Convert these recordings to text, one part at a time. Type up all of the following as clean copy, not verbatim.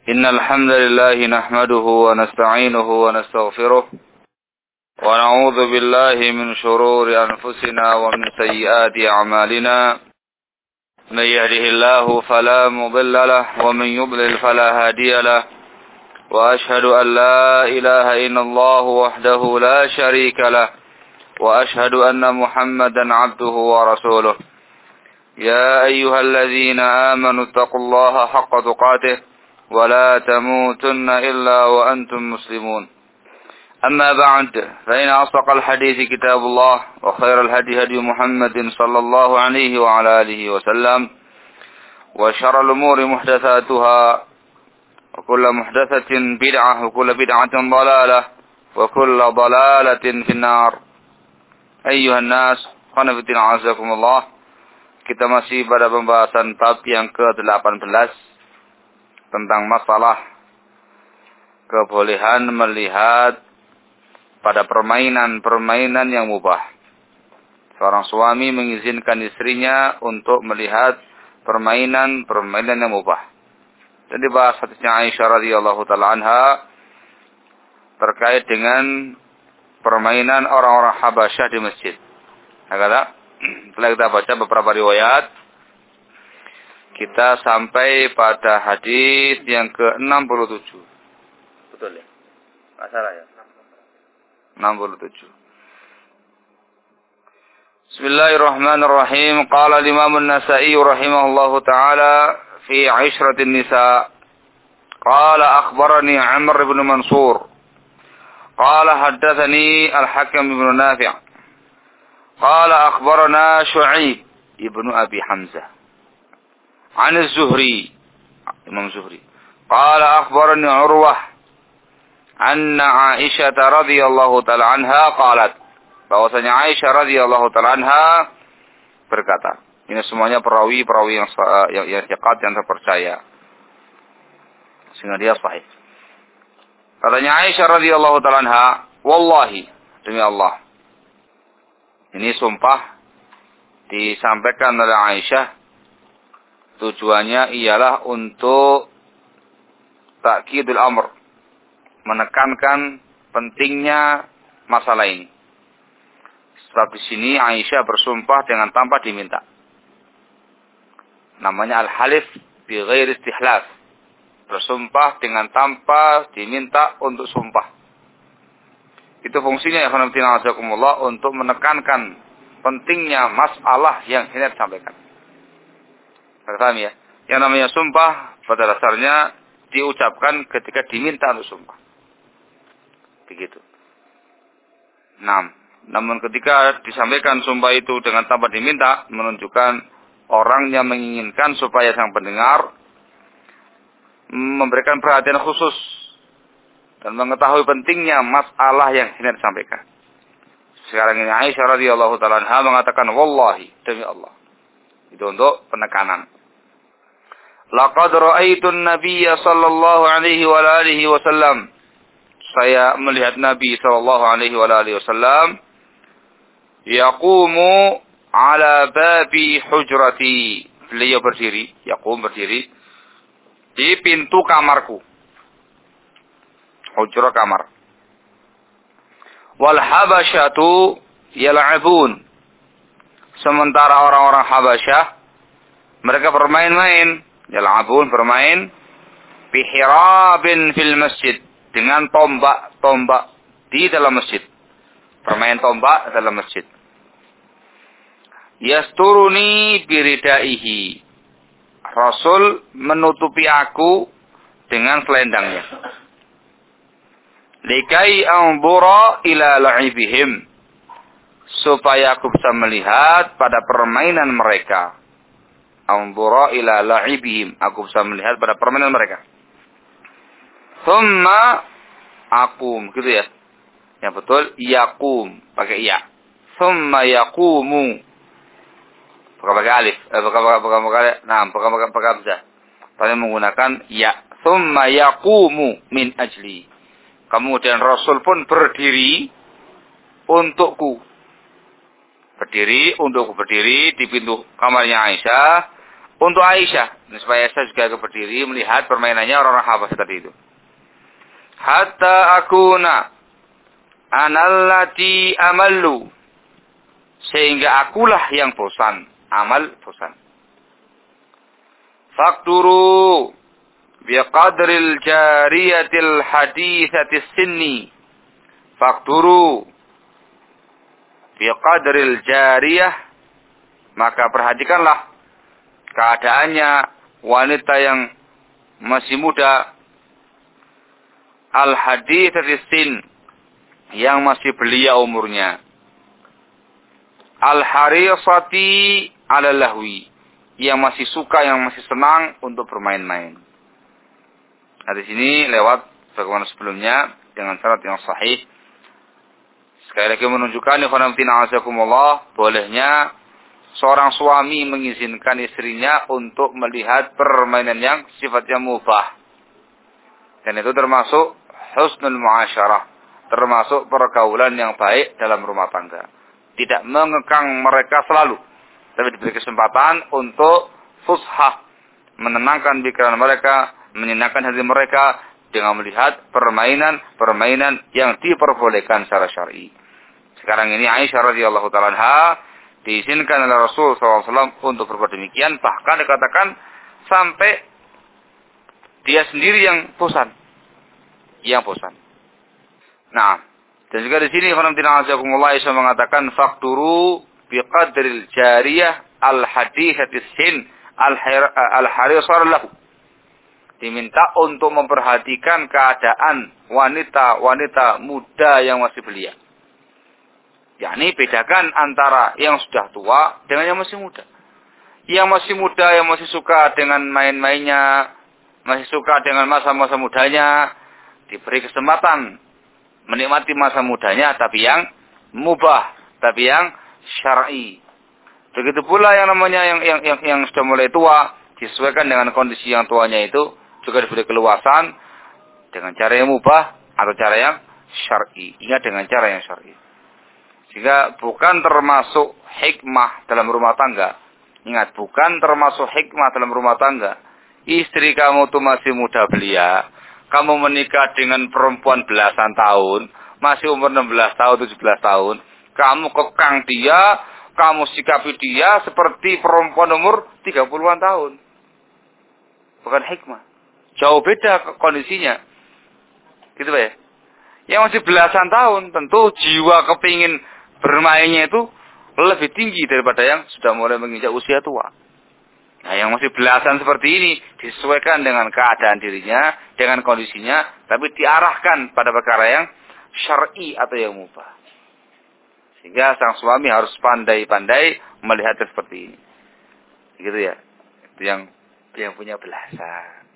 إن الحمد لله نحمده ونستعينه ونستغفره ونعوذ بالله من شرور أنفسنا ومن سيئات أعمالنا من يهده الله فلا مضل له ومن يضلل فلا هادي له وأشهد أن لا إله إلا الله وحده لا شريك له وأشهد أن محمدا عبده ورسوله يا أيها الذين آمنوا اتقوا الله حق تقاته ولا تموتن إلا وأنتم مسلمون أما بعد فإن أصدق الحديث كتاب الله وخير الهدي هدي محمد صلى الله عليه وعلى آله وسلم وشر الأمور محدثاتها وكل محدثة بدعة وكل بدعة ضلالة وكل ضلالة في النار أيها الناس khanafiddin azakumullah. Kita masih pada pembahasan bab yang ke-18 tentang masalah kebolehan melihat pada permainan-permainan yang mubah. Seorang suami mengizinkan istrinya untuk melihat permainan-permainan yang mubah. Dan dibahas hadisnya Aisyah radhiyallahu taala anha terkait dengan permainan orang-orang Habasyah di masjid. Kata, setelah kita baca beberapa riwayat, kita sampai pada hadis yang ke-67. Betul ya? Enggak salah ya? 67. Bismillahirrahmanirrahim. Qala Imam An-Nasa'i rahimahullahu taala fi 'ishratin nisa. Qala akhbarani Amr ibn Mansur. Qala haddatsani Al-Hakam ibn Nafi'. Qala akhbarana Syu'aib ibn Abi Hamzah. An Az-Zuhri, Imam Zuhri. Qala akhbarani Urwah anna Aisyah radhiyallahu taala anha qalat. Bahwasanya Aisyah radhiyallahu taala anha berkata. Ini semuanya perawi-perawi yang thiqat yang terpercaya. Sehingga dia sahih. Katanya Aisyah radhiyallahu taala anha, wallahi, demi Allah. Ini sumpah disampaikan oleh Aisyah. Tujuannya ialah untuk ta'kidul amr, menekankan pentingnya masalah ini. Sebab di sini Aisyah bersumpah dengan tanpa diminta. Namanya al-halif bi ghairi istihlaf. Bersumpah dengan tanpa diminta untuk sumpah. Itu fungsinya ya khonamtina azakumullah untuk menekankan pentingnya masalah yang hendak disampaikan. Paham ya? Yang namanya sumpah pada dasarnya diucapkan ketika diminta untuk sumpah. Begitu. Namun ketika disampaikan sumpah itu dengan tanpa diminta, menunjukkan orang yang menginginkan supaya sang pendengar memberikan perhatian khusus dan mengetahui pentingnya masalah yang hendak disampaikan. Sekarang ini Aisyah radhiyallahu taala anha mengatakan wallahi, demi Allah. Itu untuk penekanan. Laqad ra'aitu an-nabiyya sallallahu alaihi wa alihi wasallam. Saya melihat Nabi sallallahu alaihi wa alihi wasallam yaqumu ala babi hujrati. Beliau berdiri di pintu kamarku. Hujrah kamar. Wal habasyatu yal'abun. Sementara orang-orang Habasyah mereka bermain-main, yal'abun bermain bihirabin fil masjid, dengan tombak-tombak di dalam masjid. Bermain tombak dalam masjid. Yasturuni biridaihi. Rasul menutupi aku dengan selendangnya. Likai anzura ila la'ibihim, supaya aku bisa melihat pada permainan mereka. Anzura ila la'ibihim, aku bisa melihat pada permainan mereka. Thumma aqum, gitu ya. Yang betul yaqum, pakai ya. Thumma yaqumu, bukan pakai alif, bukan pakai hamzah. Tapi menggunakan ya. Thumma yaqumu min ajli. Kemudian Rasul pun berdiri untukku. Berdiri di pintu kamarnya Aisyah untuk Aisyah. supaya saya juga berdiri melihat permainannya orang-orang Habasyah tadi itu. Hatta akuna analati amallu, sehingga akulah yang bosan, amal bosan. Fakturu biqadril jariyatil hadithatis sinni. Fakturu biqadril jariyah, maka perhatikanlah keadaannya wanita yang masih muda, al hadithatis sin, yang masih belia umurnya, al harisati ala lahwi, yang masih suka, yang masih senang untuk bermain-main. Nah, di sini lewat bagaimana sebelumnya dengan syarat yang sahih. Sekali lagi menunjukkan ikhwanatina azakumullah, bolehnya seorang suami mengizinkan istrinya untuk melihat permainan yang sifatnya mubah. Dan itu termasuk husnul muasyarah, termasuk pergaulan yang baik dalam rumah tangga. Tidak mengekang mereka selalu, tapi diberi kesempatan untuk fushah, menenangkan pikiran mereka, menyenangkan hati mereka dengan melihat permainan yang diperbolehkan secara syar'i. Sekarang ini Aisyah radhiyallahu taala anha diizinkan oleh Rasul SAW untuk berbuat demikian, bahkan dikatakan sampai dia sendiri yang bosan. Nah, dan juga di sini Aisyah mengatakan fakturu biqadril jariyah al-hadithatis sin al-harisar lahu. Diminta untuk memperhatikan keadaan wanita muda yang masih belia. Yakni bedakan antara yang sudah tua dengan yang masih muda. Yang masih muda, yang masih suka dengan main-mainnya, masih suka dengan masa-masa mudanya, diberi kesempatan menikmati masa mudanya, tapi yang mubah, tapi yang syar'i. Begitu pula yang namanya yang sudah mulai tua, disesuaikan dengan kondisi yang tuanya itu, juga diberi keluasan dengan cara yang mubah atau cara yang syar'i. Ingat, dengan cara yang syar'i. Sehingga bukan termasuk hikmah dalam rumah tangga. Ingat, bukan termasuk hikmah dalam rumah tangga. Istri kamu tuh masih muda belia, kamu menikah dengan perempuan belasan tahun, masih umur 16 tahun, 17 tahun, kamu kekang dia, kamu sikapi dia seperti perempuan umur 30-an tahun. Bukan hikmah. Jauh beda kondisinya. Gitu Pak ya. Yang masih belasan tahun, tentu jiwa kepingin bermainnya itu lebih tinggi daripada yang sudah mulai menginjak usia tua. Nah, yang masih belasan seperti ini disesuaikan dengan keadaan dirinya, dengan kondisinya, tapi diarahkan pada perkara yang syar'i atau yang mubah. Sehingga sang suami harus pandai-pandai melihat seperti ini. Gitu ya. Itu yang punya belasan.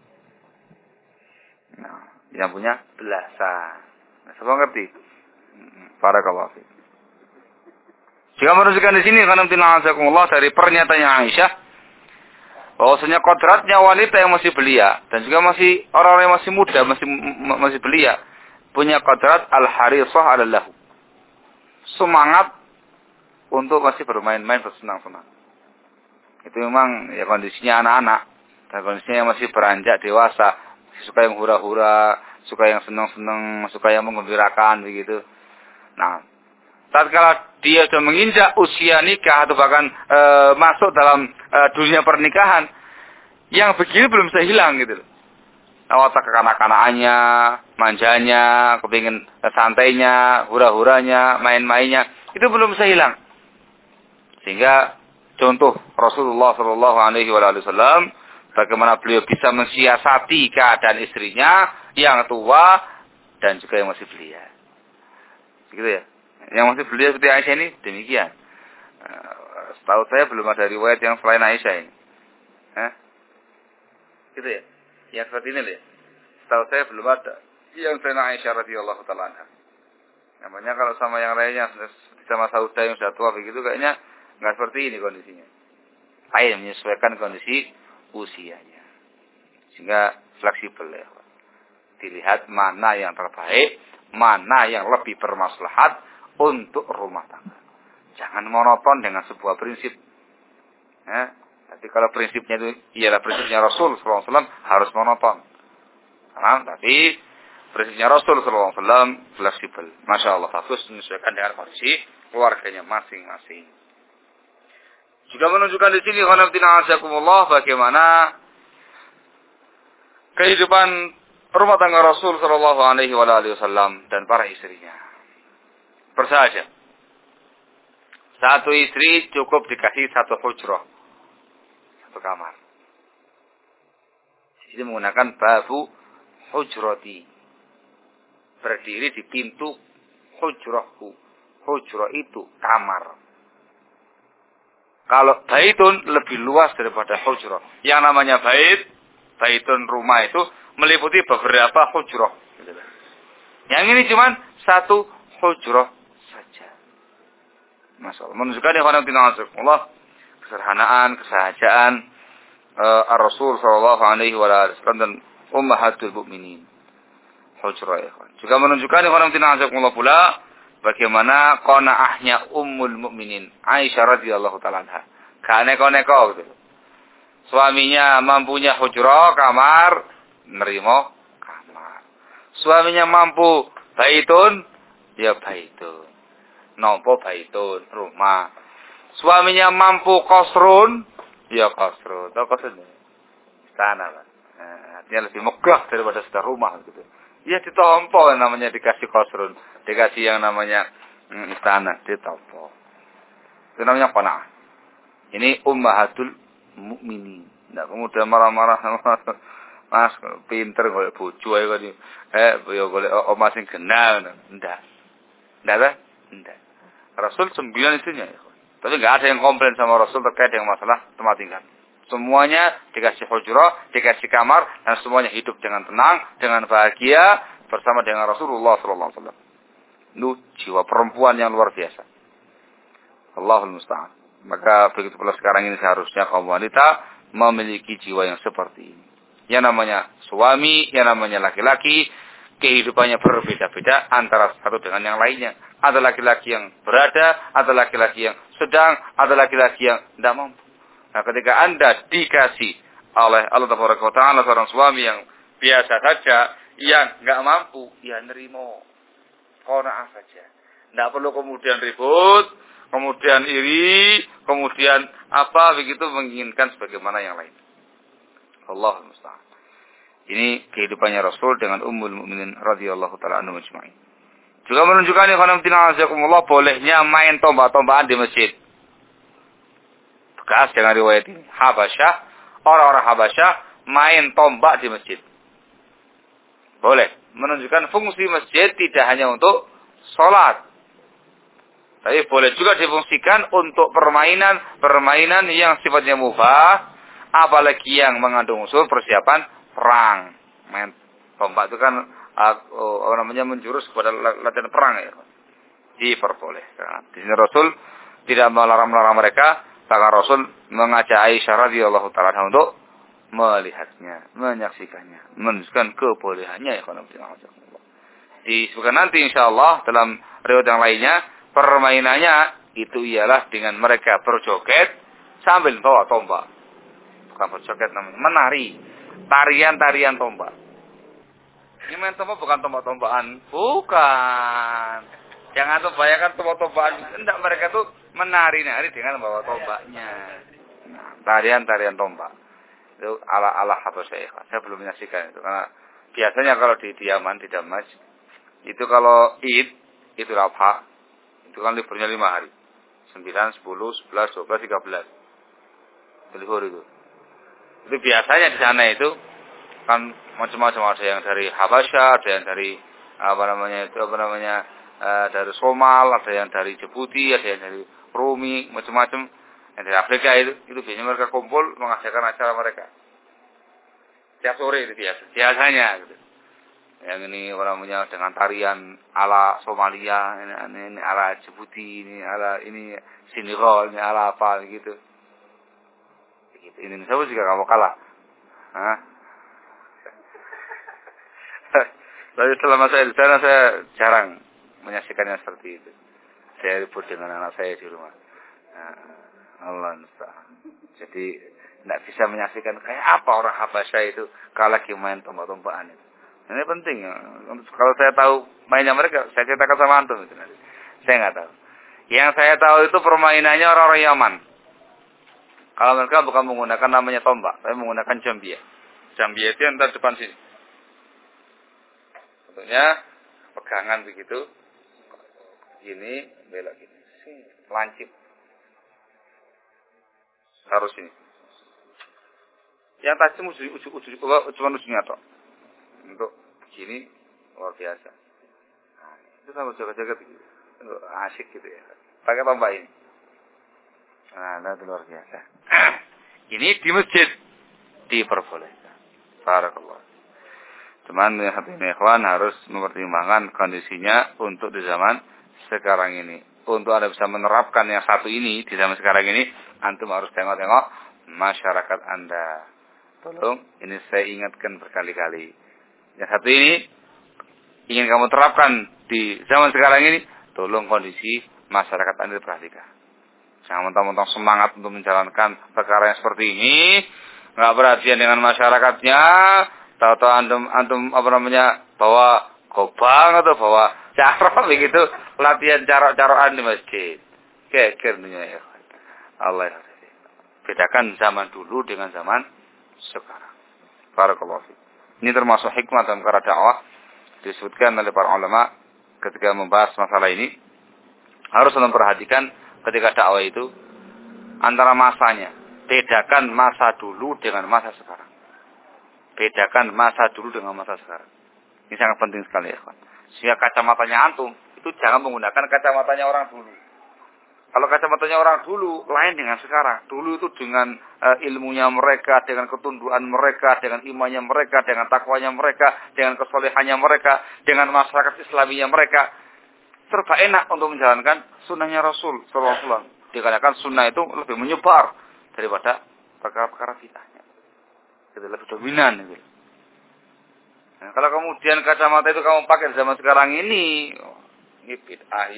Nah, yang punya belasan. Nah, semua ngerti? Barakallahu fiik. Jika menunjukkan di sini dari pernyataannya Aisyah, bahwasanya kodratnya wanita yang masih belia dan juga masih orang-orang yang masih muda, masih belia, punya kodrat al-harisah adalah semangat untuk masih bermain-main, bersenang-senang. Itu memang ya kondisinya anak-anak dan kondisinya yang masih beranjak dewasa, suka yang hura-hura, suka yang senang-senang, suka yang menggembirakan begitu. Nah, tatkala dia sudah menginjak usia nikah atau bahkan masuk dalam dunia pernikahan, yang begini belum bisa hilang gitu. Watak kekanak-kanakannya, manjanya, kepingin santainya, hura-huranya, main-mainnya, itu belum bisa hilang. Sehingga contoh Rasulullah SAW, bagaimana beliau bisa mensiasati keadaan istrinya yang tua dan juga yang masih belia. Begitu ya. Yang masih belia seperti Aisyah ini demikian. Setahu saya belum ada riwayat yang selain Aisyah ini. Gitu ya. Yang seperti ini ya. Setahu saya belum ada yang selain Aisyah radhiyallahu taala anha. Namanya kalau sama yang lainnya sama Saudah yang sudah tua begitu kayaknya nggak seperti ini kondisinya. Lain menyesuaikan kondisi usianya. Sehingga fleksibel ya. Dilihat mana yang terbaik, mana yang lebih bermaslahat untuk rumah tangga. Jangan monoton dengan sebuah prinsip. Tapi kalau prinsipnya itu ialah prinsipnya Rasul sallallahu alaihi wasallam harus monoton. Tapi prinsipnya Rasul sallallahu alaihi wasallam fleksibel. Masya Allah, bagus menyesuaikan dengan kondisi keluarganya masing-masing. Juga menunjukkan di sini bagaimana kehidupan rumah tangga Rasul sallallahu alaihi wasallam dan para istrinya. Bersahaja. Satu istri cukup dikasih satu hujrah. Satu kamar. Ini menggunakan babu hujrati. Berdiri di pintu hujrahku. Hujrah itu kamar. Kalau baitun lebih luas daripada hujrah. Yang namanya baitun rumah itu meliputi beberapa hujrah. Yang ini cuma satu hujrah saja. Masya Allah. Menunjukkan Allah kesederhanaan, kesahajaan Rasul sallallahu alaihi wasallam dan ummahatul mukminin. Hujrah ya. Juga menunjukkan Allah pula bagaimana qanaahnya ummul mukminin Aisyah radhiyallahu taala anha. Kaneko-neko gitu. Suaminya mampunya hujrah kamar, nerimo kamar. Suaminya mampu baitun, ya baitun. Nompo baitun, rumah. Suaminya mampu kosrun, ya kosrun. Tahu kosrun? Istana lah. Artinya lebih megah daripada sekedar rumah gitu. Ya ditompo namanya dikasih kosrun. Dikasih yang namanya istana, ditompo. Itu namanya qanaah. Ini ummahatul mukminin. Ndak kemudian marah-marah sama Mas pinter golek bojo ae kok. Ya golek omah sing kenal. Ndak. Ndak. Rasul 9 istrinya. Tapi enggak ada yang komplain sama Rasul terkait dengan masalah tempat tinggal. Semuanya dikasih hujrah, dikasih kamar, dan semuanya hidup dengan tenang, dengan bahagia bersama dengan Rasulullah sallallahu alaihi wasallam. Itu jiwa perempuan yang luar biasa. Allahul musta'an. Maka begitu pula sekarang ini seharusnya kaum wanita memiliki jiwa yang seperti ini. Yang namanya suami, yang namanya laki-laki, kehidupannya berbeda-beda antara satu dengan yang lainnya. Ada laki-laki yang berada, ada laki-laki yang sedang, ada laki-laki yang tidak mampu. Nah, ketika Anda dikasih oleh Allah Taala seorang suami yang biasa saja, yang nggak mampu, ya nerimo, qanaah saja. Tidak perlu kemudian ribut, kemudian iri, kemudian apa begitu menginginkan sebagaimana yang lain. Allahul musta'an. Ini kehidupannya Rasul dengan Ummul Mukminin radhiyallahu taala anhum ajma'in. Juga menunjukkan Allah bolehnya main tombak-tombakan di masjid. Bekas dengan riwayat ini. Habasyah, orang-orang Habasyah main tombak di masjid. Boleh. Menunjukkan fungsi masjid tidak hanya untuk sholat. Tapi boleh juga difungsikan untuk permainan yang sifatnya mubah. Apalagi yang mengandung unsur persiapan perang. Main tombak itu kan menjurus kepada latihan perang ya. Diperbolehkan. Di sini Rasul tidak melarang mereka, bahkan Rasul mengajak Aisyah radhiyallahu taala untuk melihatnya, menyaksikannya, menunjukkan kebolehannya ya. Disebutkan nanti insyaallah dalam riwayat yang lainnya, permainannya itu ialah dengan mereka berjoget sambil bawa tombak. Bukan berjoget namanya, menari, tarian-tarian tombak. Ini main tombak bukan tombak-tombakan. Bukan. Jangan tuh bayangkan tombak-tombakan. Tidak, mereka tuh menari-nari dengan membawa tombaknya. Nah, tarian-tarian tombak. Itu ala-ala Habasyah. Saya belum menyaksikan itu. Karena biasanya kalau di Yaman, di Damas, itu kalau Id, itu Adha, itu kan liburnya 5 hari. 9, 10, 11, 12, 13. Libur itu. Itu biasanya di sana itu kan macam-macam, ada yang dari Habasyah, ada yang dari dari Somal, ada yang dari Djibouti, ada yang dari Rumi, macam-macam. Yang dari Afrika itu biasanya mereka kumpul mengadakan acara mereka. Tiap sore itu biasanya gitu. Yang ini dengan tarian ala Somalia, ini ala Djibouti, ini Senegal, ini ala apa gitu. Indonesia pun juga nggak mau kalah. Tapi selama saya di sana saya jarang menyaksikannya seperti itu. Saya ribut dengan anak saya di rumah. Allah Nusta'an. Jadi Tidak bisa menyaksikan kayak apa orang Habasyah itu kalau lagi main tombak-tombakan itu. Ini penting ya. Kalau saya tahu mainnya mereka, saya ceritakan sama antum itu nanti. Saya nggak tahu. Yang saya tahu itu permainannya orang-orang Yaman. Kalau mereka bukan menggunakan namanya tombak, tapi menggunakan jambia. Jambia itu yang depan sini. Bentuknya pegangan begitu. Gini, belok gini. Lancip. Harus ini. Yang tajam cuma ujungnya toh. Untuk gini luar biasa. Nah, itu sama jaga-jaga gitu. Asik gitu ya. Pakai tombak ini. Nah, itu luar biasa. Ini di masjid diperbolehkan. Barakallah. Cuman hati ikhwan harus mempertimbangkan kondisinya untuk di zaman sekarang ini. Untuk Anda bisa menerapkan yang satu ini di zaman sekarang ini, antum harus tengok-tengok masyarakat Anda. Tolong, ini saya ingatkan berkali-kali. Yang satu ini ingin kamu terapkan di zaman sekarang ini, tolong kondisi masyarakat Anda diperhatikan. Jangan mentang-mentang semangat untuk menjalankan perkara yang seperti ini, nggak perhatian dengan masyarakatnya, tahu-tahu antum bawa gobang atau bawa carok begitu, latihan carok-carokan di masjid. Geger dunia ya. Allah ya. Bedakan zaman dulu dengan zaman sekarang. Barakallahu fiik. Ini termasuk hikmah dalam perkara dakwah disebutkan oleh para ulama ketika membahas masalah ini. Harus memperhatikan ketika dakwah itu antara masanya. Bedakan masa dulu dengan masa sekarang. Bedakan masa dulu dengan masa sekarang. Ini sangat penting sekali ya, kawan. Sehingga kacamatanya antum itu jangan menggunakan kacamatanya orang dulu. Kalau kacamatanya orang dulu lain dengan sekarang. Dulu itu dengan ilmunya mereka, dengan ketunduan mereka, dengan imannya mereka, dengan takwanya mereka, dengan kesolehannya mereka, dengan masyarakat Islaminya mereka. Serba enak untuk menjalankan sunnahnya Rasul sallallahu alaihi wasallam. Dikatakan sunnah itu lebih menyebar daripada perkara-perkara bid'ahnya. Itu lebih dominan gitu. Nah, kalau kemudian kacamata itu kamu pakai zaman sekarang ini, bid'ah,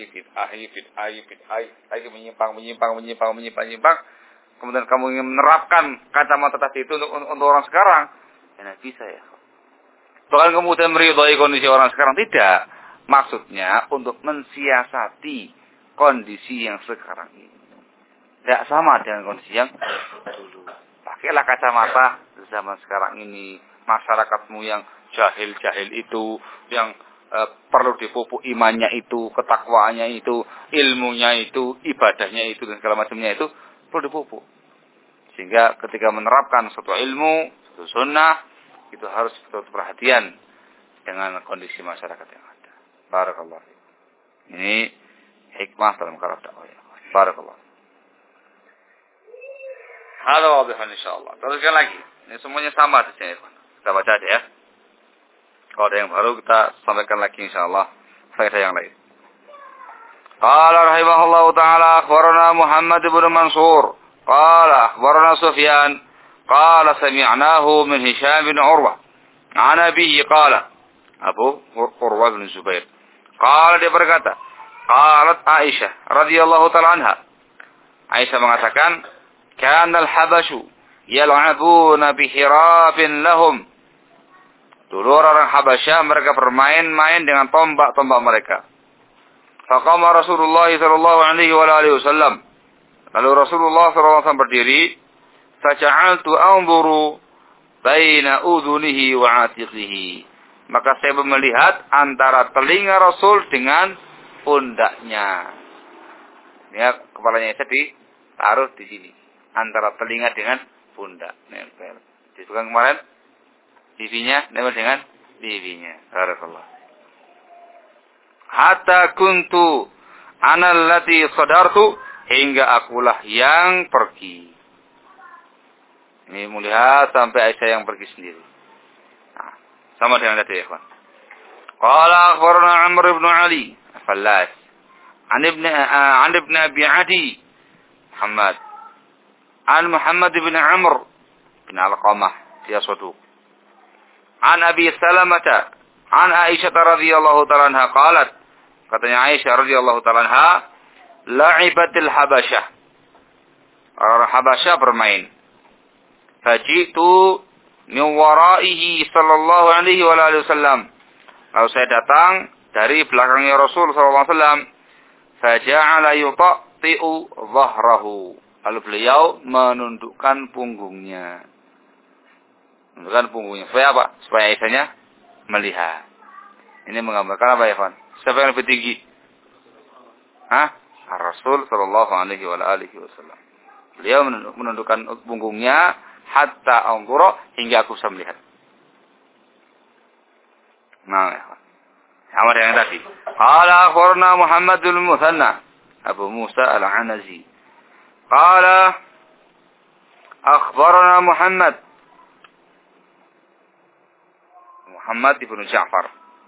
lagi menyimpang. Kemudian kamu ingin menerapkan kacamata tadi itu untuk orang sekarang, ya bisa ya. Bahkan kemudian meridhai kondisi orang sekarang, tidak. Maksudnya untuk mensiasati kondisi yang sekarang ini. Tidak sama dengan kondisi yang dulu. Pakailah kacamata zaman sekarang ini. Masyarakatmu yang jahil-jahil itu, yang perlu dipupuk imannya itu, ketakwaannya itu, ilmunya itu, ibadahnya itu, dan segala macamnya itu perlu dipupuk. Sehingga ketika menerapkan suatu ilmu, suatu sunnah, itu harus betul perhatian dengan kondisi masyarakat yang ada. Barakallah. Ini hikmah dalam karakter dakwah. Barakallah. Halo, insyaallah. Teruskan lagi. Ini semuanya sama di sini. Kita baca aja ya. Kalau ada yang baru kita sampaikan lagi insyaallah faedah yang lain. Qala rahimahullahu taala akhbarana Muhammad bin Mansur qala akhbarana Sufyan qala sami'nahu min Hisham bin Urwah an abihi qala Abu Urwah bin Zubair qala dia berkata qalat Aisyah radhiyallahu taala anha Aisyah mengatakan kana al-habashu yal'abuna bihirabin lahum. Dulu orang Habasyah mereka bermain-main dengan tombak-tombak mereka. Faqama Rasulullah sallallahu alaihi wasallam. Lalu Rasulullah sallallahu alaihi wasallam berdiri, faja'altu anzuru baina udhunihi wa atiqihi. Maka saya melihat antara telinga Rasul dengan pundaknya. Ya, kepalanya Aisyah ditaruh di sini, antara telinga dengan pundak. Nempel. Disebutkan kemarin pipinya nempel dengan pipinya. Barakallah. Hatta kuntu ana allati sadartu, hingga akulah yang pergi. Ini melihat sampai Aisyah yang pergi sendiri. Nah, sama dengan tadi ya, kawan. Qala akhbarana Amr ibn Ali Fallas an ibn Abi Adi Muhammad an Muhammad ibn Amr bin Alqamah dia saduq an Abi Salamah an Aisyah radhiyallahu ta'ala anha qalat, katanya Aisyah radhiyallahu ta'ala anha, la'ibatil Habasyah, orang Habasyah bermain. Fajitu min waraihi sallallahu alaihi wa alihi wasallam. Lalu saya datang dari belakangnya Rasul sallallahu alaihi wasallam. Faja'ala yutati'u dhahrahu. Lalu beliau menundukkan punggungnya. Menundukkan punggungnya. Supaya apa? Supaya Aisyahnya melihat. Ini menggambarkan apa ya, Fan? Siapa yang lebih tinggi? Hah? Rasul sallallahu alaihi wa alihi wasallam. Beliau menundukkan punggungnya hatta anzura hingga aku bisa melihat. Nah, sama dengan tadi. Qala akhbarana Muhammadul Muthanna Abu Musa Al-Anazi. Qala akhbarana Muhammad ibn Ja'far.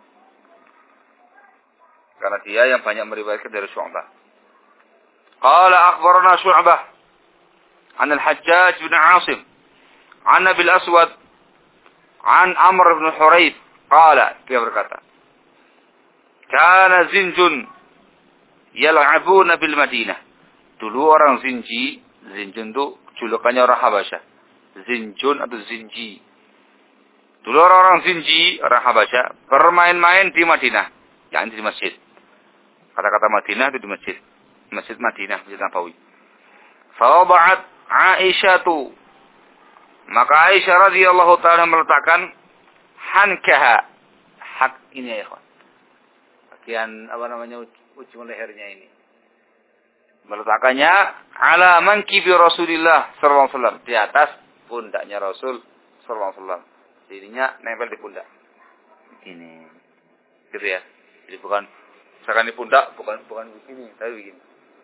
Karena dia yang banyak meriwayatkan dari Syu'bah. Qala akhbarana Syu'bah an Al-Hajjaj bin Asim an Nabil Aswad an Amr bin Hurayth qala, dia berkata, kana zinjun yal'abuna bil Madinah. Dulu orang Zinjun itu julukannya orang Habasyah. Zinjun atau Zinji. Dulu orang Zinji, orang Habasyah, bermain-main di Madinah, yakni di masjid. Kata-kata Madinah itu di masjid. Masjid Madinah, Masjid Nabawi. Fawada'at Aisyatu. Maka Aisyah radhiyallahu ta'ala meletakkan hankaha. Hak ini ya, ikhwan. Bagian ujung lehernya ini. Meletakkannya ala mankibi Rasulillah sallallahu alaihi wasallam, di atas pundaknya Rasul sallallahu alaihi wasallam. Jadinya nempel di pundak. Ini. Gitu ya. Jadi bukan misalkan di pundak bukan begini, tapi begini.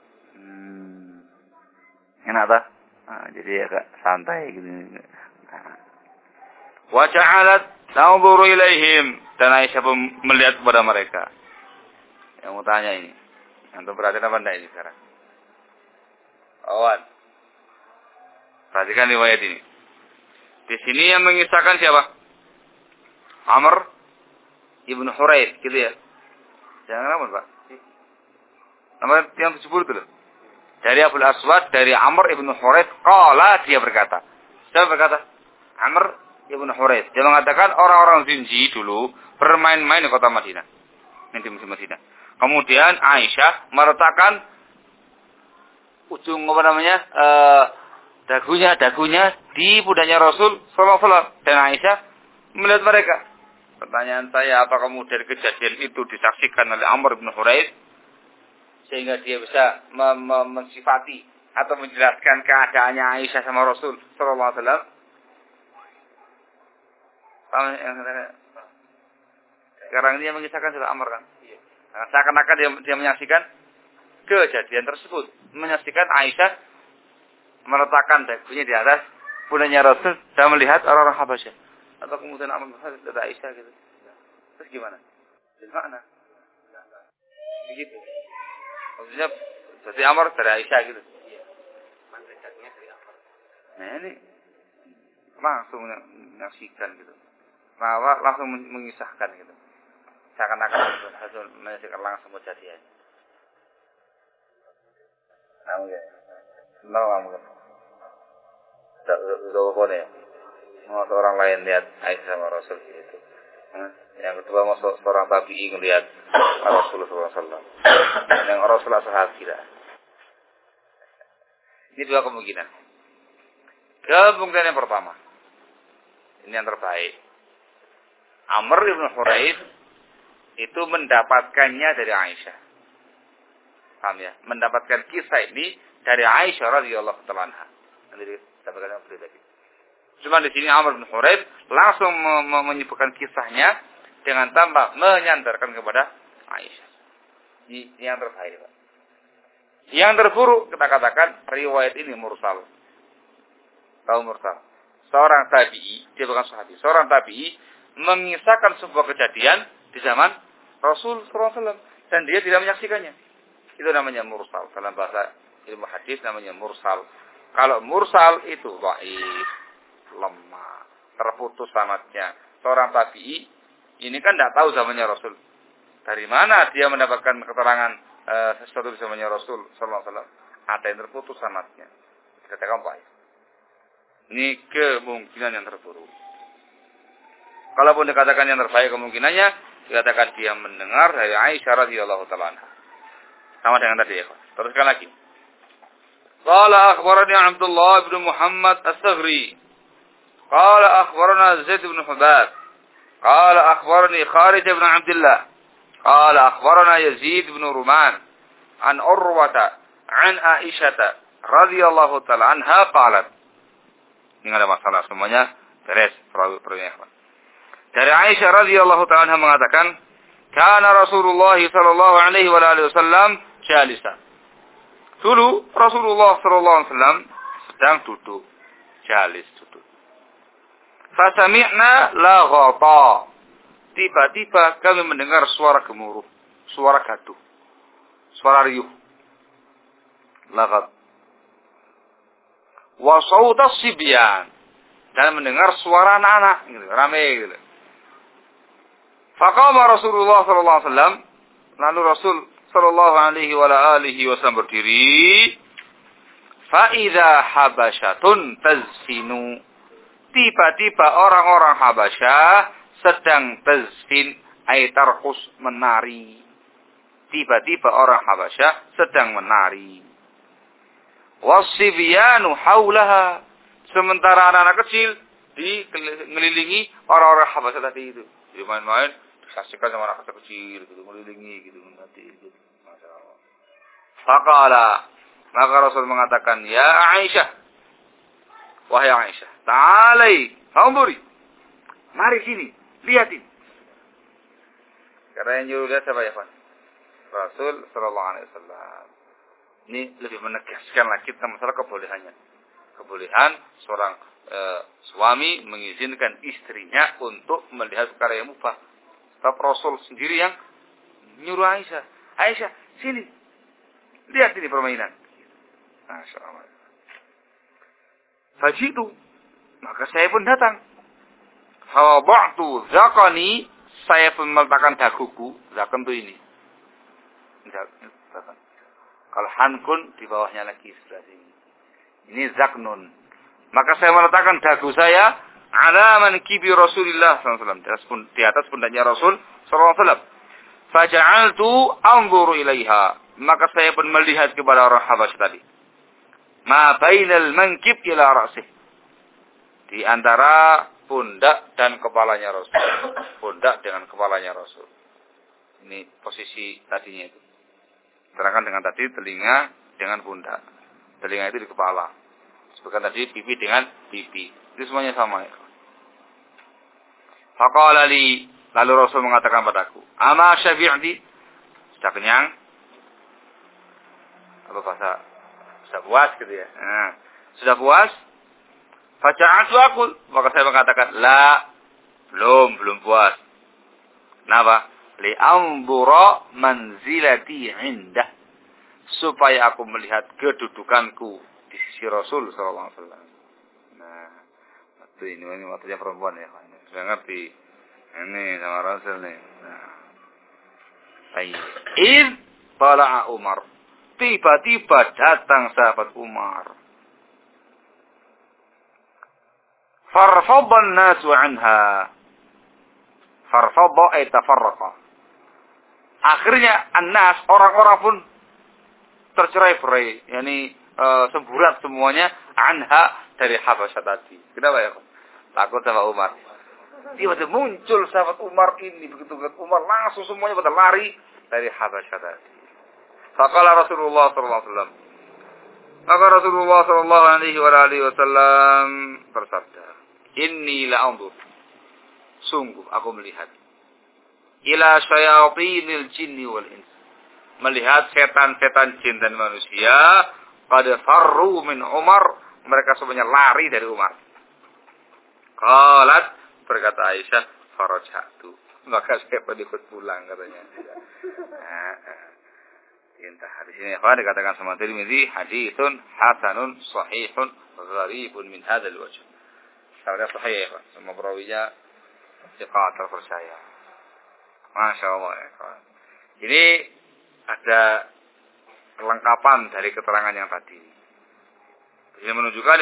Enak tak? Nah, jadi agak santai gitu. Wa ja'alat tanzuru ilaihim, dan Aisyah pun melihat kepada mereka. Yang mau tanya ini, antum perhatikan apa enggak ini sekarang? Awan. Perhatikan riwayat ini. Di sini yang mengisahkan siapa? Amr ibn Hurayth, gitu ya. Jangan apa, Pak? Nama yang 70 itu loh. Dari Abul Aswad, dari Amr ibn Hurayth, qala, dia berkata. Siapa berkata? Amr ibn Hurayth. Dia mengatakan orang-orang Zinji dulu bermain-main di kota Madinah. Di musim Madinah. Kemudian Aisyah meletakkan ujung dagunya di pundaknya Rasul sallallahu alaihi wasallam, dan Aisyah melihat mereka. Pertanyaan saya, apa kemudian kejadian itu disaksikan oleh Amr bin Hurayth sehingga dia bisa mensifati atau menjelaskan keadaannya Aisyah sama Rasul sallallahu alaihi wasallam? Sekarang ini yang mengisahkan sudah Amr kan? Nah, seakan-akan dia menyaksikan kejadian tersebut, menyaksikan Aisyah meletakkan dagunya di atas pundaknya Rasul dan melihat orang-orang Habasyah. Atau kemudian Amr bin Hurayth dari Aisyah gitu. Terus gimana? Gimana? Begitu. Maksudnya jadi Amr dari Aisyah gitu. Iya. Manfaatnya dari Amr. Nah ini langsung menyaksikan gitu. Langsung mengisahkan gitu. Seakan-akan hasil menyaksikan langsung kejadian. Nah mungkin. Mungkin. Tidak ya. Mau orang lain lihat Aisyah sama Rasul gitu. Yang kedua mau seorang tabi'i ngelihat Rasulullah SAW. Yang Rasulullah sahabat kita. Ini dua kemungkinan. Kemungkinan yang pertama, ini yang terbaik. Amr ibn Hurayth itu mendapatkannya dari Aisyah. Paham ya? Mendapatkan kisah ini dari Aisyah radhiyallahu ta'ala anha. Nanti dapatkan yang berdua lagi. Cuma di sini Amr bin Hurayth langsung menyebutkan kisahnya dengan tanpa menyandarkan kepada Aisyah. Ini yang terbaik, Pak. Yang terburuk kita katakan riwayat ini mursal. Tahu mursal? Seorang tabi'i, dia bukan sahabi. Seorang tabi'i mengisahkan sebuah kejadian di zaman Rasul SAW dan dia tidak menyaksikannya. Itu namanya mursal. Dalam bahasa ilmu hadis namanya mursal. Kalau mursal itu dhaif, lemah, terputus sanadnya. Seorang tabi'i ini kan tidak tahu zamannya Rasul. Dari mana dia mendapatkan keterangan sesuatu di zamannya Rasul sallallahu alaihi wasallam? Ada yang terputus sanadnya. Dikatakan baik. Ini kemungkinan yang terburuk. Kalaupun dikatakan yang terbaik kemungkinannya, dikatakan dia mendengar dari Aisyah radhiyallahu taala anha. Sama dengan tadi ya. Teruskan lagi. Qala akhbarani Abdullah bin Muhammad As-Saghri. Qala akhbarana Zaid bin Hubab. Qala akhbarani Khalid bin Abdullah. Qala akhbarana Yazid bin Ruman an Urwata an Aisyah radhiyallahu taala anha qalat. Ini ada masalah semuanya beres perawinya. Dari Aisyah radhiyallahu taala anha mengatakan, "Kana Rasulullah sallallahu alaihi wa alihi wasallam jalisa." Dulu Rasulullah sallallahu alaihi wasallam sedang duduk, jalis duduk. Fasami'na laghata. Tiba-tiba kami mendengar suara gemuruh, suara gaduh, suara riuh. Laghat. Wa sautas sibyan. Dan mendengar suara anak-anak gitu, rame gitu. Faqama Rasulullah sallallahu alaihi wasallam, lalu Rasul sallallahu alaihi wa alihi wasallam berdiri. Fa idza habasyatun tazfinu. Tiba-tiba orang-orang Habasyah sedang tazfin, ay tarqus, menari. Tiba-tiba orang Habasyah sedang menari. Wasibyanu haulaha. Sementara anak-anak kecil mengelilingi orang-orang Habasyah tadi itu. Jadi main-main disaksikan sama anak kecil gitu, mengelilingi gitu, menghati gitu. Masyaallah. Faqala, maka Rasul mengatakan, "Ya Aisyah, wahai Aisyah, ta'alai, anzuri. Mari sini, lihatin." Karena yang nyuruh lihat siapa ya, Pak? Rasul sallallahu alaihi wasallam. Ini lebih menegaskan lagi tentang masalah kebolehannya. Kebolehan seorang suami mengizinkan istrinya untuk melihat perkara yang mubah. Sebab Rasul sendiri yang nyuruh Aisyah, "Aisyah, sini. Lihat ini permainan." Masya Allah. Fajitu, maka saya pun datang. Fawaba'tu zakani, saya pun meletakkan daguku. Zakan itu ini. Zakan. Kalau hankun di bawahnya lagi sebelah sini. Ini zaknun. Maka saya meletakkan dagu saya ala mankibi Rasulullah sallallahu alaihi wasallam, di atas pundaknya Rasul sallallahu alaihi wasallam. Faja'altu anzuru ilaiha, maka saya pun melihat kepada orang Habasyah tadi. Ma bainal mankib ila ra'sih, di antara pundak dan kepalanya Rasul. Pundak dengan kepalanya Rasul. Ini posisi tadinya itu. Terangkan dengan tadi telinga dengan pundak. Telinga itu di kepala. Sebagian tadi pipi dengan pipi. Itu semuanya sama ya. Faqala li, lalu Rasul mengatakan padaku, "Ama syafi'ti?" Sudah kenyang? Apa bahasa? Sudah puas gitu ya. Nah, sudah puas? Faja'atu aqul, maka saya mengatakan, "La, belum puas." Kenapa? Li anzura manzilati 'indah, supaya aku melihat kedudukanku di sisi Rasul sallallahu alaihi wasallam. Nah, ini waktunya perempuan ya. Saya ngerti. Ini sama Rasul nih. Nah. Baik. Tala'a Umar. Tiba-tiba datang sahabat Umar. Farfadhan nasu anha. Farfadha ay tafarraqa. Akhirnya an-nas, orang-orang pun tercerai-berai, yakni semburat semuanya anha, dari Habasyah tadi. Kenapa ya? Takut sama Umar. Tiba-tiba muncul sahabat Umar ini, begitu Umar langsung semuanya pada lari dari Habasyah tadi. Faqala Rasulullah sallallahu alaihi wasallam. Maka Rasulullah sallallahu alaihi wasallam bersabda, "Inni la'anzur." Sungguh aku melihat ila syayatinil jinni wal ins. Melihat setan-setan jin dan manusia qad farru min Umar, mereka semuanya lari dari Umar. Qalat, berkata Aisyah, farajatu, maka saya pun ikut pulang katanya. Entah di sini apa dikatakan sama Tirmidzi, haditsun hasanun sahihun gharibun min hadzal wajh. Sanad sahih, semua perawinya thiqat terpercaya. Masya Allah ya kawan. Ini ada kelengkapan dari keterangan yang tadi. Yang menunjukkan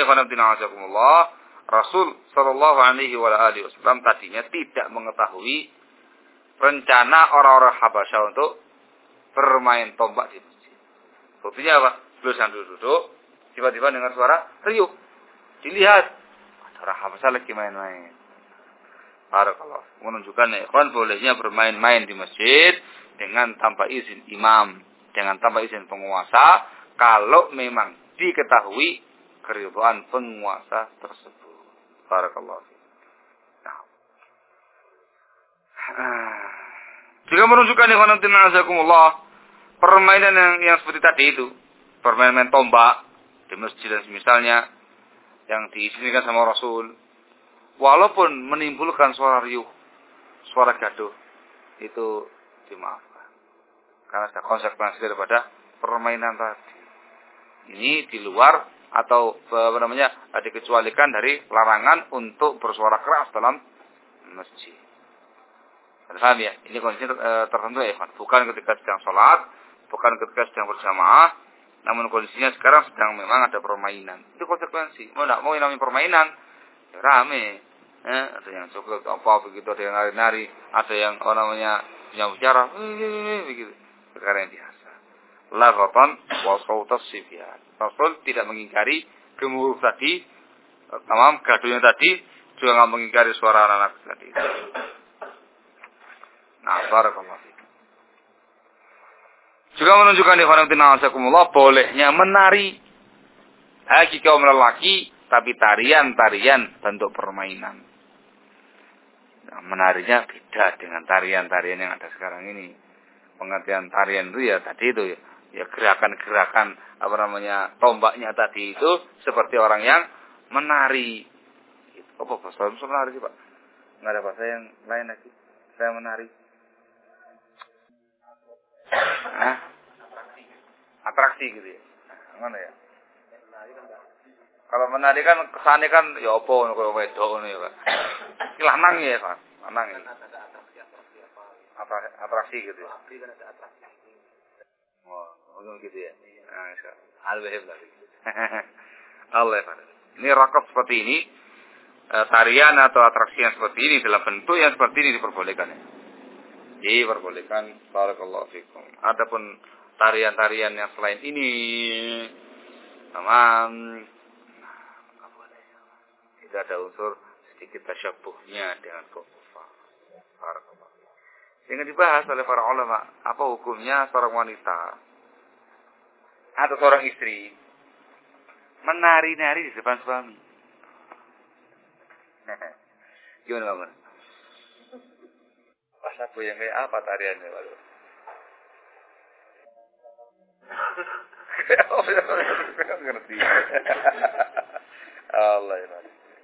Rasul sallallahu alaihi wasallam tadinya tidak mengetahui rencana orang-orang Habasyah untuk bermain tombak di masjid. Buktinya apa? Beliau sambil duduk, tiba-tiba dengar suara riuh. Dilihat, orang Habasyah lagi main-main. Barakallah. Menunjukkan ikhwan bolehnya bermain-main di masjid dengan tanpa izin imam, dengan tanpa izin penguasa, kalau memang diketahui keridhaan penguasa tersebut. Barakallah. Nah. Juga menunjukkan ikhwan azakumullah permainan yang seperti tadi itu, permainan tombak di masjid dan semisalnya yang diizinkan sama Rasul, walaupun menimbulkan suara riuh, suara gaduh, itu dimaafkan. Karena ada konsekuensi daripada permainan tadi. Ini di luar atau dikecualikan dari larangan untuk bersuara keras dalam masjid. Paham ya? Ini kondisi tertentu ya, bukan ketika sedang sholat, bukan ketika sedang berjamaah, namun kondisinya sekarang sedang memang ada permainan. Itu konsekuensi. Mau tidak mau yang namanya permainan, ya rame. Ada yang coklat apa begitu, ada yang nari-nari, ada yang bicara, begitu. Perkara yang biasa. Laghatan wa sautas sibyan. Rasul tidak mengingkari gemuruh tadi, gaduhnya tadi, juga nggak mengingkari suara anak-anak tadi. Nah, barakallahu fikum. Juga menunjukkan ikhwanatina bolehnya menari bagi kaum lelaki, tapi tarian-tarian bentuk permainan. Nah, menarinya beda dengan tarian-tarian yang ada sekarang ini. Pengertian tarian itu ya tadi itu ya gerakan-gerakan tombaknya tadi itu seperti orang yang menari. Apa bahasa menari sih Pak? Nggak ada bahasa yang lain lagi. Saya menari. Atraksi gitu ya. Mana ya? Kalau menari kan kesannya kan ya apa koyo wedok ngono ya, Pak. Iki lanang ya, Pak. Lanang ini. Atraksi gitu ya. Oh, gitu ya. Nah, alhamdulillah. Allah ya. Ini rakab seperti ini, tarian atau atraksi yang seperti ini dalam bentuk yang seperti ini diperbolehkan ya. Diperbolehkan, barakallahu fikum. Adapun tarian-tarian yang selain ini, tidak ada unsur sedikit tasyabuhnya dengan kaum kufar. Barakallahu fikum. Yang dibahas oleh para ulama, apa hukumnya seorang wanita atau seorang istri menari-nari di depan suami? Gimana Bang? Pas aku yang kayak apa tariannya Pak? Ngerti. Allah ya.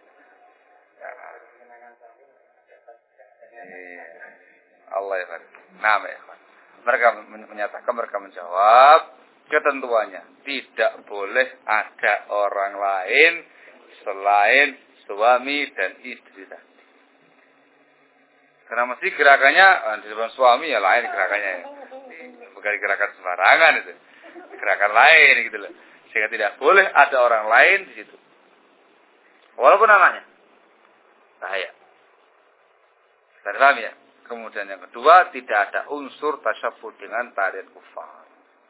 Allah ya. Nah, mereka menyatakan, mereka menjawab ketentuannya tidak boleh ada orang lain selain suami dan istri tadi. Karena mesti gerakannya di depan suami ya lain gerakannya, bukan gerakan sembarangan itu, gerakan lain gitu loh. Sehingga tidak boleh ada orang lain di situ, walaupun anaknya. Bahaya. Sudah paham ya? Kemudian yang kedua, tidak ada unsur tasyabuh dengan tarian kufar.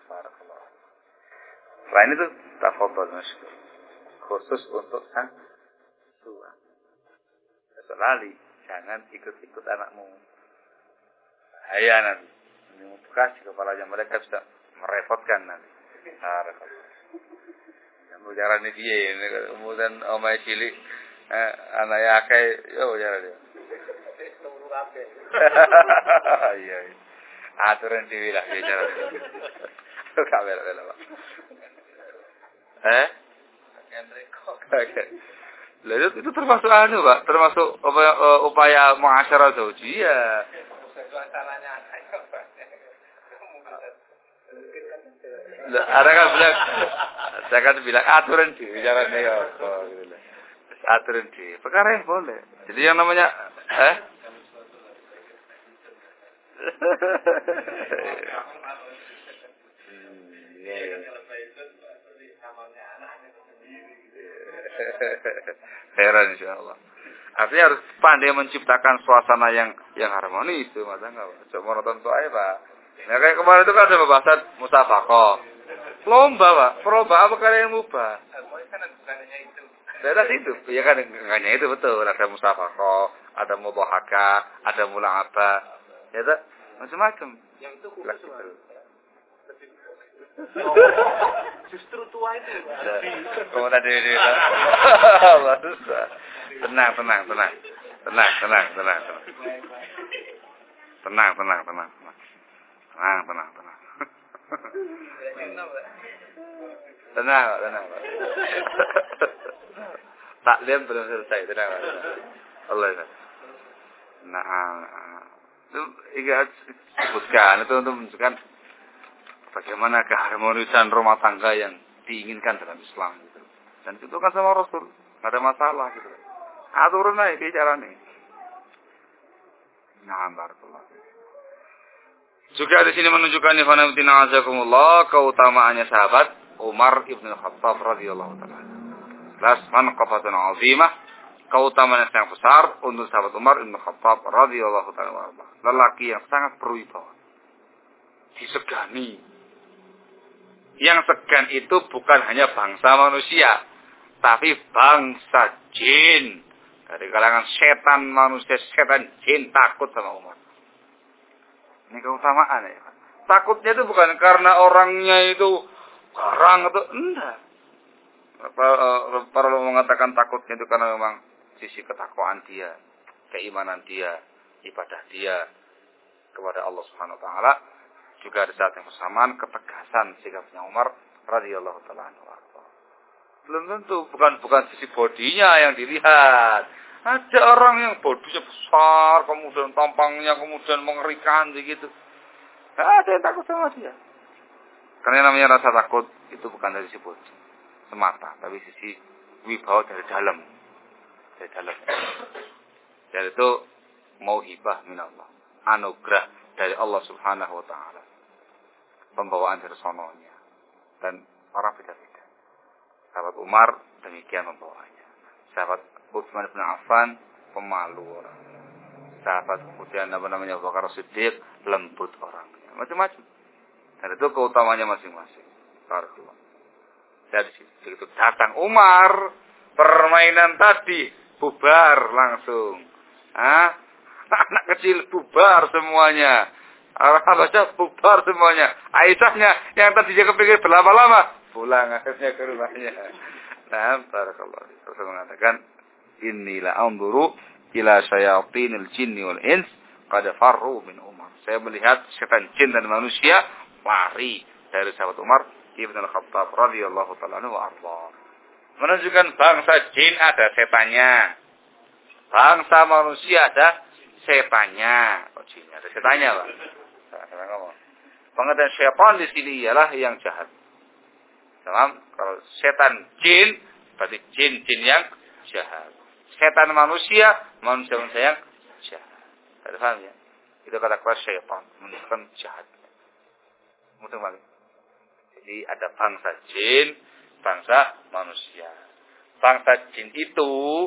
Selain itu, tafadhol masyhur. Khusus untuk sang tua. Selalu jangan ikut-ikut anakmu. Bahaya nanti. Bekas di kepalanya mereka bisa merepotkan nanti. Yang bicara ini dia, kemudian omai cilik, anaknya akai, ya bicara dia. Iya. Aturan dewi lah bicara. Kabel Pak. Lalu itu termasuk Pak, termasuk upaya muasyarah zaujiyah. Ada kan bilang, saya kan bilang aturan dewi bicara dia apa gitu lah. Aturan dewi, perkara yang boleh. Jadi yang namanya Heran insyaallah. Artinya harus pandai menciptakan suasana yang harmonis itu, masa enggak? Coba nonton tuh aja, Pak. Nah, kayak kemarin itu kan ada pembahasan musafaqah. Lomba, Pak. Perlombaan apa kalian mubah? Daerah situ. Ya kan enggaknya itu betul. Ada musafaqah, ada mudhahakah, ada mula'abah. Ya tak? Macam-macam. Yang itu khusus, justru tua itu. Kemudian dia. Allah susah. Tenang. Tenang. Taklim belum selesai, tenang. Allah. Nah, itu sebutkan itu untuk menunjukkan bagaimana keharmonisan rumah tangga yang diinginkan dalam Islam gitu. Dan itu kan sama Rasul, nggak ada masalah gitu. Aturan aja bicara nih. Nah, barakallah. Juga di sini menunjukkan ikhwanatina azakumullah keutamaannya sahabat Umar ibn Khattab radhiyallahu taala. Lasman qafatun azimah, keutamaan yang sangat besar untuk sahabat Umar ibn Khattab radhiyallahu taala. Lelaki yang sangat berwibawa. Disegani. Yang segan itu bukan hanya bangsa manusia, tapi bangsa jin. Dari kalangan setan manusia, setan jin takut sama Umar. Ini keutamaan ya. Takutnya itu bukan karena orangnya itu garang atau enggak. Para ulama mengatakan takutnya itu karena memang sisi ketakwaan dia, keimanan dia, ibadah dia kepada Allah Subhanahu wa taala. Juga di saat yang bersamaan ketegasan sikapnya Umar radhiyallahu taala anhu. Belum tentu bukan sisi bodinya yang dilihat. Ada orang yang bodinya besar, kemudian tampangnya kemudian mengerikan begitu. Ada yang takut sama dia. Karena namanya rasa takut itu bukan dari sisi bodi semata, tapi sisi wibawa dari dalam. Dari dalam. Dan itu mauhibah minallah, anugerah dari Allah Subhanahu wa taala. Pembawaan dari sononya. Dan orang beda-beda. Sahabat Umar demikian membawanya. Sahabat Utsman bin Affan pemalu orang. Sahabat kemudian Abu Bakar Siddiq lembut orangnya. Macam-macam. Dan itu keutamanya masing-masing. Barakallah. Dari situ datang Umar, permainan tadi bubar langsung. Anak kecil bubar semuanya. Orang-orang bubar semuanya. Aisyahnya yang tadi dia kepikir berlama-lama pulang akhirnya ke rumahnya. Nah, barakallah. Rasul mengatakan, "Inilah anzuru ila syayatinil jinni wal ins qad farru min Umar." Saya melihat setan jin dan manusia lari dari sahabat Umar ibn al-Khattab radhiyallahu taala anhu wa arda. Menunjukkan bangsa jin ada setannya. Bangsa manusia ada setannya. Oh, jin ada setannya, Pak. Saya ngomong. Pengertian setan di sini ialah yang jahat. Tamam? Kalau setan jin berarti jin yang jahat. Setan manusia yang jahat. Ada paham ya? Itu kata-kata setan menunjukkan jahat. Mudah balik. Jadi ada bangsa jin, bangsa manusia. Bangsa jin itu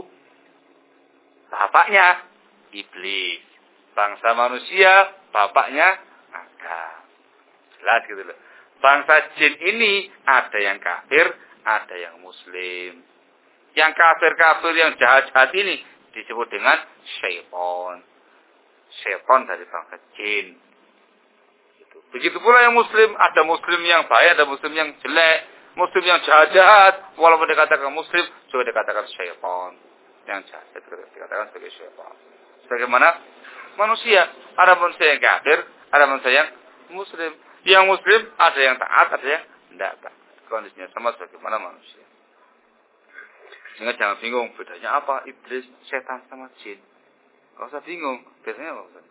bapaknya iblis. Bangsa manusia bapaknya naga. Jelas gitu loh. Bangsa jin ini ada yang kafir, ada yang muslim. Yang kafir-kafir yang jahat-jahat ini disebut dengan syaitan. Syaitan dari bangsa jin. Begitu pula yang muslim, ada muslim yang baik, ada muslim yang jelek, muslim yang jahat-jahat, walaupun dikatakan muslim, juga dikatakan syaitan. Yang jahat dikatakan sebagai syaitan. Sebagaimana manusia, ada manusia yang kafir, ada manusia yang muslim. Yang muslim ada yang taat, ada yang tidak taat. Kondisinya sama sebagaimana manusia. Sehingga jangan bingung, bedanya apa iblis, setan sama jin. Gak usah bingung, bedanya apa Ustaz?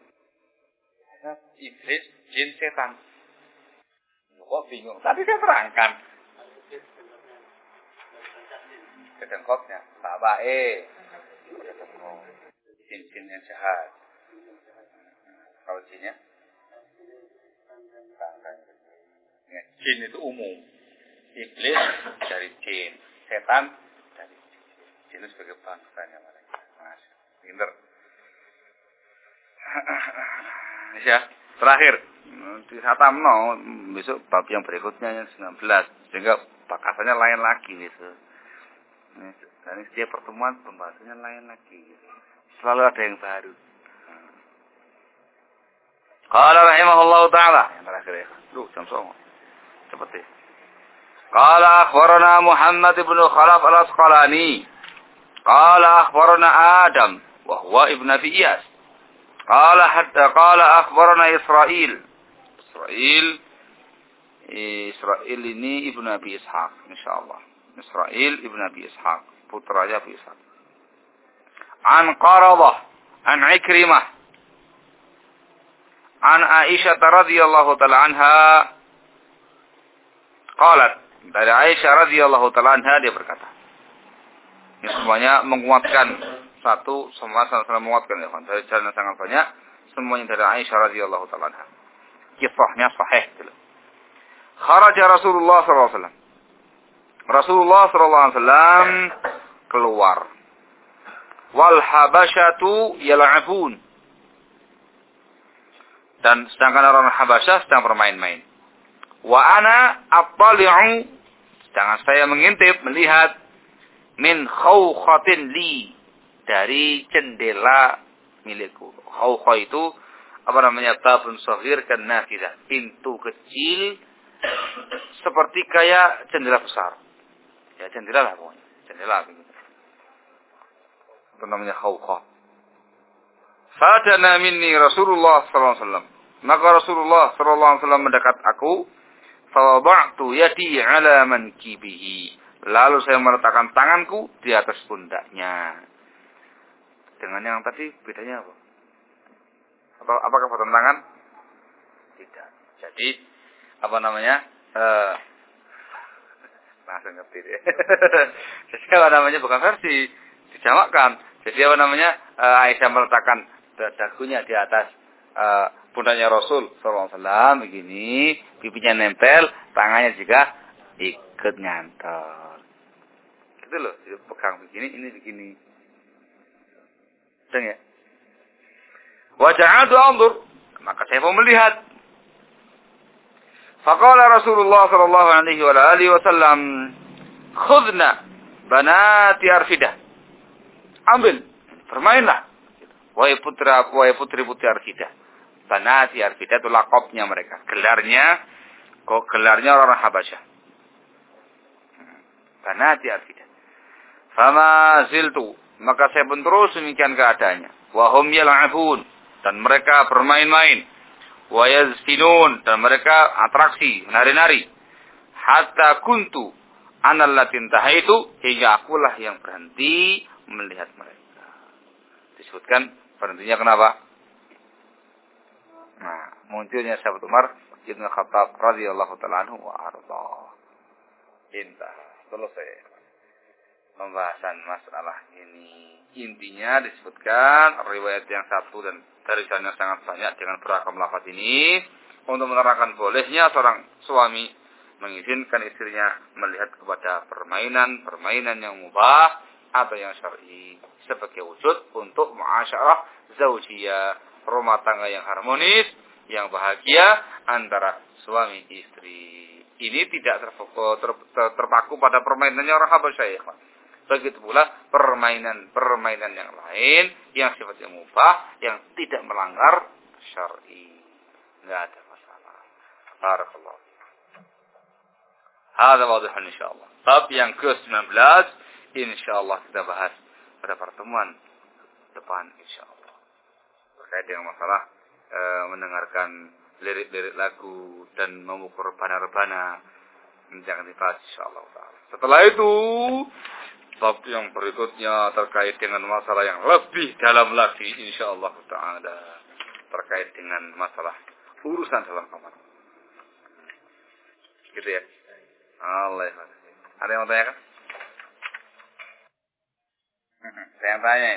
Iblis, jin, setan. Kok bingung? Tadi saya terangkan. Kedengkotnya, tak baik. Ketemu jin-jin yang jahat. Kalau jinnya? Jin itu umum. Iblis dari jin. Setan dari jin sebagai bangsanya mereka. Masya. Pinter. Ya, terakhir. Hatamno besok bab yang berikutnya yang 19 sehingga bakasannya lain lagi gitu. Dan setiap pertemuan pembahasannya lain lagi gitu. Selalu ada yang baru. Qala rahimahullahu taala yang terakhir ya. Duh, jam 09.00. Cepet deh. Qala akhbarana Muhammad ibn Khalaf al-Asqalani. Qala akhbarana Adam wa huwa ibn Abi Iyas. Qala akhbarana Israil ini Ibnu Abi Ishaq insyaallah. Israil Ibnu Abi Ishaq, putranya Abi Ishaq. An Qaradah, an Ikrimah, an Aisyah radhiyallahu taala anha. Qalat, dari Aisyah radhiyallahu taala anha dia berkata. Ini semuanya menguatkan semua menguatkan ya kan. Dari jalan yang sangat banyak, semuanya dari Aisyah radhiyallahu taala anha. Kisahnya sahih gitu. Kharaja Rasulullah sallallahu alaihi wasallam. Rasulullah sallallahu alaihi wasallam keluar. Wal habasyatu yal'abun. Dan sedangkan orang Habasyah sedang bermain-main. Wa ana attali'u, sedangkan saya mengintip melihat min khawkhatin li, dari jendela milikku. Khawkha itu babun shaghir kan nafidah, pintu kecil seperti kayak jendela besar. Ya jendela lah pokoknya, jendela begitu. Itu namanya khawkha. Fadana minni Rasulullah sallallahu alaihi wasallam. Maka Rasulullah sallallahu alaihi wasallam mendekat aku. Fa wada'tu yadi 'ala mankibihi. Lalu saya meletakkan tanganku di atas pundaknya. Dengan yang tadi bedanya apa? Apakah potong tangan? Tidak. Jadi apa namanya? Langsung ngerti deh. Jadi apa namanya? Bukan versi, dijamakkan. Jadi apa namanya? Aisyah meletakkan dagunya di atas pundaknya Rasul sallallahu alaihi wasallam begini, pipinya nempel, tangannya juga ikut ngantor. Gitu loh, dia pegang begini, ini begini. Sedang ya? Waja'atu anzur, maka saya mau melihat. Faqala Rasulullah sallallahu alaihi wa alihi wasallam, "Khudna banati Arfidah." Ambil, bermainlah. Wahai putra-aku, wahai putri-putri Arfidah. Banati Arfidah itu lakopnya mereka. Gelarnya orang Habasyah. Banati Arfidah. Fama ziltu, maka saya pun terus demikian keadaannya. Wahum yal'abun, dan mereka bermain-main. Wa yazfinun, dan mereka atraksi, menari-nari. Hatta kuntu anal latin tahaitu, hingga akulah yang berhenti melihat mereka. Disebutkan berhentinya kenapa? Nah, munculnya sahabat Umar Ibn Khattab radhiyallahu ta'ala anhu wa arda. Selesai pembahasan masalah ini. Intinya disebutkan riwayat yang satu dan dari jalan yang sangat banyak dengan beragam lafaz ini untuk menerangkan bolehnya seorang suami mengizinkan istrinya melihat kepada permainan yang mubah atau yang syar'i sebagai wujud untuk muasyarah zaujiyah, rumah tangga yang harmonis, yang bahagia antara suami istri. Ini tidak terpaku pada permainannya orang Habasyah ya. Begitu pula permainan yang lain yang sifatnya mubah, yang tidak melanggar syar'i. Enggak ada masalah. Barakallahu. Hadza wadihun insyaallah. Bab yang ke-19 insyaallah kita bahas pada pertemuan depan insyaallah. Terkait dengan masalah mendengarkan lirik-lirik lagu dan mengukur rebana-rebana, jangan dibahas insyaallah taala. Setelah itu bab yang berikutnya terkait dengan masalah yang lebih dalam lagi insyaallah taala, terkait dengan masalah urusan dalam kamar. Gitu ya. Allah. Ada yang mau tanyakan? Saya tanyain.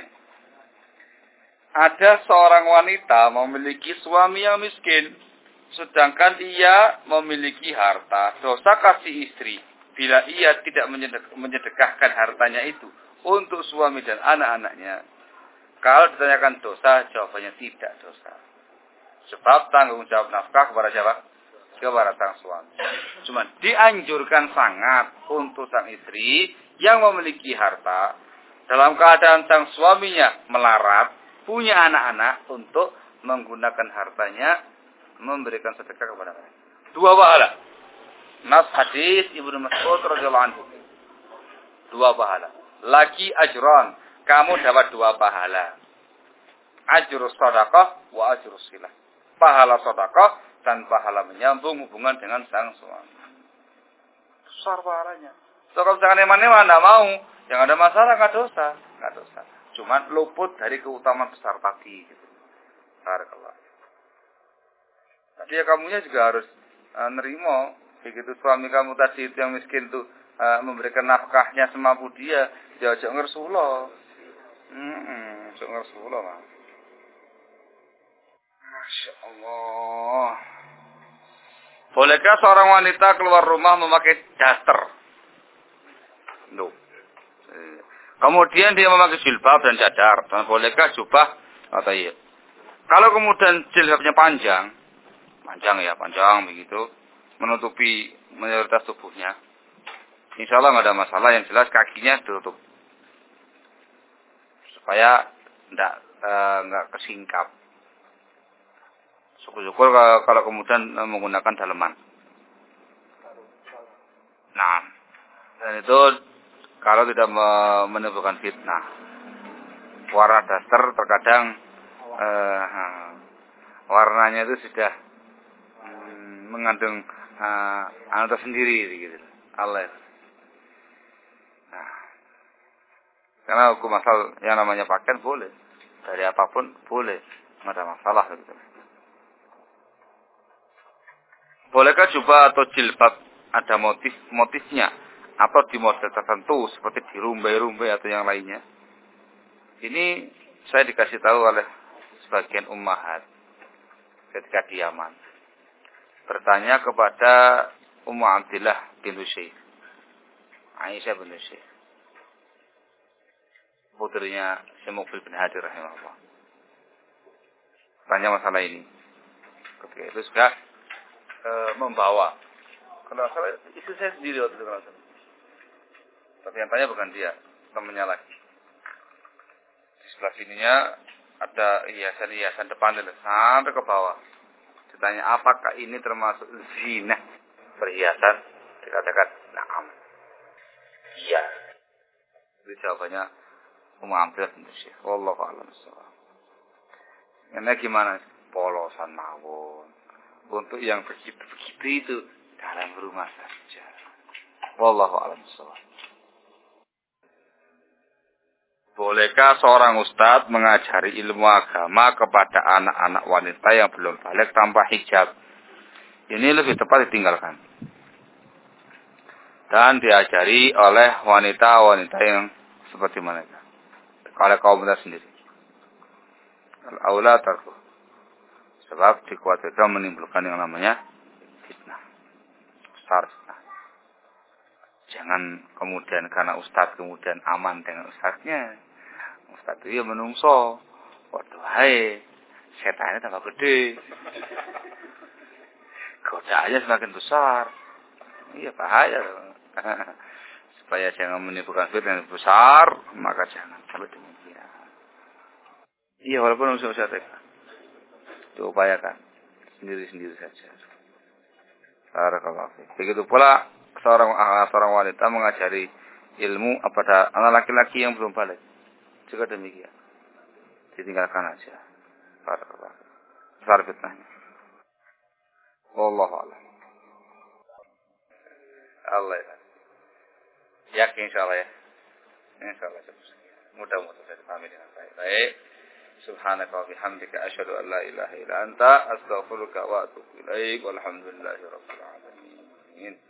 Ada seorang wanita memiliki suami yang miskin, sedangkan ia memiliki harta. Dosa kasih istri bila ia tidak menyedekahkan hartanya itu untuk suami dan anak-anaknya. Kalau ditanyakan dosa, jawabannya tidak dosa. Sebab tanggung jawab nafkah kepada siapa? Kepada sang suami. Cuma dianjurkan sangat untuk sang istri yang memiliki harta dalam keadaan sang suaminya melarat, punya anak-anak untuk menggunakan hartanya memberikan sedekah kepada mereka. 2 pahala. Nas hadis Ibnu Mas'ud radhiyallahu anhu. 2 pahala. Laki ajron, kamu dapat 2 pahala. Ajrus shadaqah wa ajrus silah. Pahala sedekah dan pahala menyambung hubungan dengan sang suami. Besar pahalanya. So, kalau misalkan eman-eman tidak mau, yang ada masalah nggak dosa. Cuman luput dari keutamaan besar tadi. Gitu. Barakallah. Tadi ya kamunya juga harus nerimo. Begitu suami kamu tadi itu yang miskin tuh memberikan nafkahnya semampu dia, dia ojo ngersulo. Ojo ngersulo mah. Masya Allah. Bolehkah seorang wanita keluar rumah memakai daster? No. Kemudian dia memakai jilbab dan cadar. Dan bolehkah jubah atau iya? Kalau kemudian jilbabnya panjang begitu, menutupi mayoritas tubuhnya, insya Allah nggak ada masalah. Yang jelas kakinya ditutup supaya nggak kesingkap. Syukur-syukur kalau kemudian menggunakan daleman. Nah, dan itu kalau tidak menimbulkan fitnah. Warna daster terkadang warnanya itu sudah mengandung anu tersendiri gitu. Allah. Nah, karena hukum asal yang namanya pakaian boleh dari apapun boleh, nggak ada masalah gitu. Bolehkah jubah atau jilbab ada motifnya atau di model tertentu seperti di rumbai-rumbai atau yang lainnya? Ini saya dikasih tahu oleh sebagian ummahat ketika di Yaman. Bertanya kepada Ummu Abdillah bintu Syekh, Aisyah bintu Syekh, putrinya Syekh Muqbil bin Hadi rahimahullah. Tanya masalah ini. Ketika itu sudah membawa. Kalau salah istri saya sendiri waktu itu kalau salah. Tapi yang tanya bukan dia, temannya lagi. Di sebelah sininya ada hiasan-hiasan depan sampai ke bawah. Ditanya apakah ini termasuk zina perhiasan? Dikatakan na'am. Iya. Itu jawabannya Ummu Abdillah bin Syekh. Wallahu a'lam bishawab. Ini gimana? Polosan mawon. Untuk yang begitu-begitu itu dalam rumah saja. Wallahu a'lam bishawab. Bolehkah seorang ustadz mengajari ilmu agama kepada anak-anak wanita yang belum balik tanpa hijab? Ini lebih tepat ditinggalkan. Dan diajari oleh wanita-wanita yang seperti mereka. Oleh kaum muda sendiri. Al-aula tarku. Sebab dikhawatirkan menimbulkan yang namanya fitnah. Besar fitnah. Jangan kemudian karena ustadz kemudian aman dengan ustadznya. Ustadz itu ya menungso. Waduh hai. Setannya tambah gede. Godaannya semakin besar. Iya bahaya. Supaya jangan menimbulkan fitnah yang besar. Maka jangan sampai demikian. Iya walaupun usaha-usaha TK. Diupayakan sendiri-sendiri saja. Barakallahu fiik. Begitu pula seorang wanita mengajari ilmu kepada anak laki-laki yang belum balik. Juga demikian. Ditinggalkan aja. Barakallahu fiik. Besar fitnahnya. Wallahu a'lam. Allah ya. Yakin insyaallah ya. Insyaallah. Mudah-mudahan saya dipahami dengan baik. Baik. Subhanaka wa bihamdika asyhadu an la ilaha illa anta astaghfiruka wa atubu ilaik walhamdulillahi rabbil alamin.